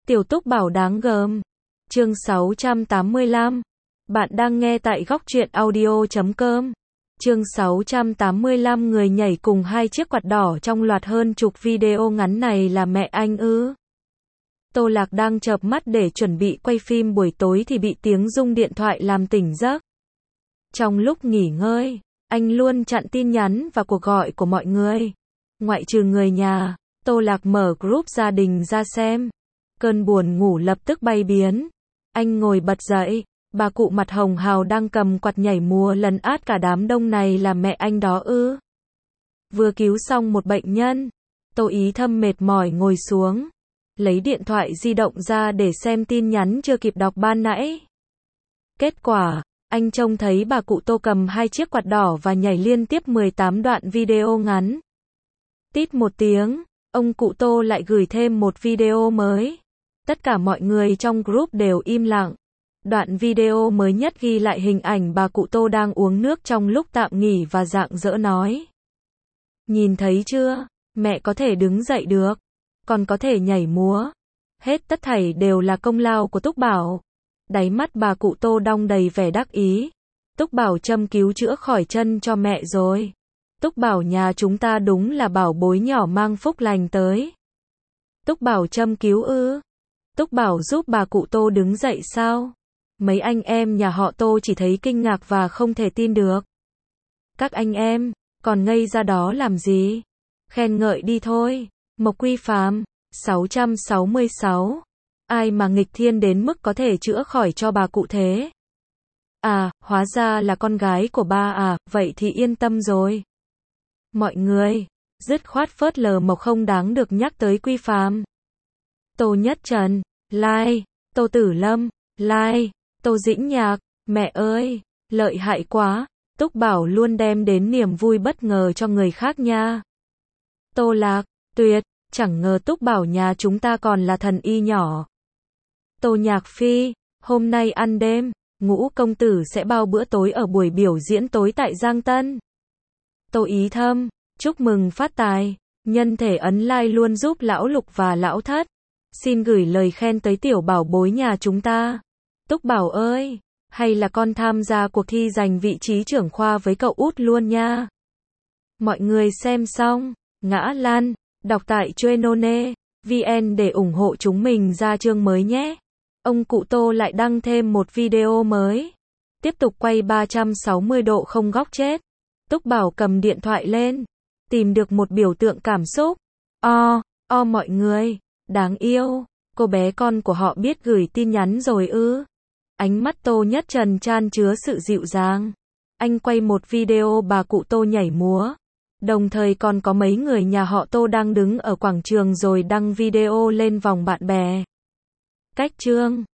Tiểu Túc Bảo đáng gờm. Chương 685. Bạn đang nghe tại góc truyện audio.com. Chương 685 người nhảy cùng hai chiếc quạt đỏ trong loạt hơn chục video ngắn này là mẹ anh ư? Tô Lạc đang chợp mắt để chuẩn bị quay phim buổi tối thì bị tiếng rung điện thoại làm tỉnh giấc. Trong lúc nghỉ ngơi, anh luôn chặn tin nhắn và cuộc gọi của mọi người. Ngoại trừ người nhà, Tô Lạc mở group gia đình ra xem. Cơn buồn ngủ lập tức bay biến. Anh ngồi bật dậy, bà cụ mặt hồng hào đang cầm quạt nhảy múa lấn át cả đám đông này là mẹ anh đó ư? Vừa cứu xong một bệnh nhân, Tô Ý Thâm mệt mỏi ngồi xuống, lấy điện thoại di động ra để xem tin nhắn chưa kịp đọc ban nãy. Kết quả, anh trông thấy bà cụ Tô cầm hai chiếc quạt đỏ và nhảy liên tiếp 18 đoạn video ngắn. Tít một tiếng, ông cụ Tô lại gửi thêm một video mới. Tất cả mọi người trong group đều im lặng. Đoạn video mới nhất ghi lại hình ảnh bà cụ Tô đang uống nước trong lúc tạm nghỉ và rạng rỡ nói: "Nhìn thấy chưa, mẹ có thể đứng dậy được, còn có thể nhảy múa. Hết tất thảy đều là công lao của Túc Bảo." Đáy mắt bà cụ Tô đong đầy vẻ đắc ý. "Túc Bảo châm cứu chữa khỏi chân cho mẹ rồi. Túc Bảo nhà chúng ta đúng là bảo bối nhỏ mang phúc lành tới." Túc Bảo châm cứu ư? Túc Bảo giúp bà cụ Tô đứng dậy sao? Mấy anh em nhà họ Tô chỉ thấy kinh ngạc và không thể tin được. Các anh em, còn ngây ra đó làm gì? Khen ngợi đi thôi. Mộc Quy Phàm, 666. Ai mà nghịch thiên đến mức có thể chữa khỏi cho bà cụ thế? À, hóa ra là con gái của ba à, vậy thì yên tâm rồi. Mọi người, dứt khoát phớt lờ Mộc không đáng được nhắc tới Quy Phàm. Tô Nhất Trần, like. Tô Tử Lâm, like. Tô Dĩnh Nhạc, mẹ ơi, lợi hại quá. Túc Bảo luôn đem đến niềm vui bất ngờ cho người khác nha. Tô Lạc, tuyệt, chẳng ngờ Túc Bảo nhà chúng ta còn là thần y nhỏ. Tô Nhạc Phi, hôm nay ăn đêm, Ngũ công tử sẽ bao bữa tối ở buổi biểu diễn tối tại Giang Tân. Tô Ý Thâm, chúc mừng phát tài, nhân thể ấn like luôn giúp lão Lục và lão Thất. Xin gửi lời khen tới tiểu bảo bối nhà chúng ta. Túc Bảo ơi, hay là con tham gia cuộc thi giành vị trí trưởng khoa với cậu út luôn nha. Mọi người xem xong, ngã lăn, đọc tại Chuenone.vn để ủng hộ chúng mình ra chương mới nhé. Ông cụ Tô lại đăng thêm một video mới. Tiếp tục quay 360 độ không góc chết. Túc Bảo cầm điện thoại lên, tìm được một biểu tượng cảm xúc. Mọi người, đáng yêu, cô bé con của họ biết gửi tin nhắn rồi ư? Ánh mắt Tô Nhất Trần chan chứa sự dịu dàng. Anh quay một video bà cụ Tô nhảy múa. Đồng thời còn có mấy người nhà họ Tô đang đứng ở quảng trường rồi đăng video lên vòng bạn bè. Cách chương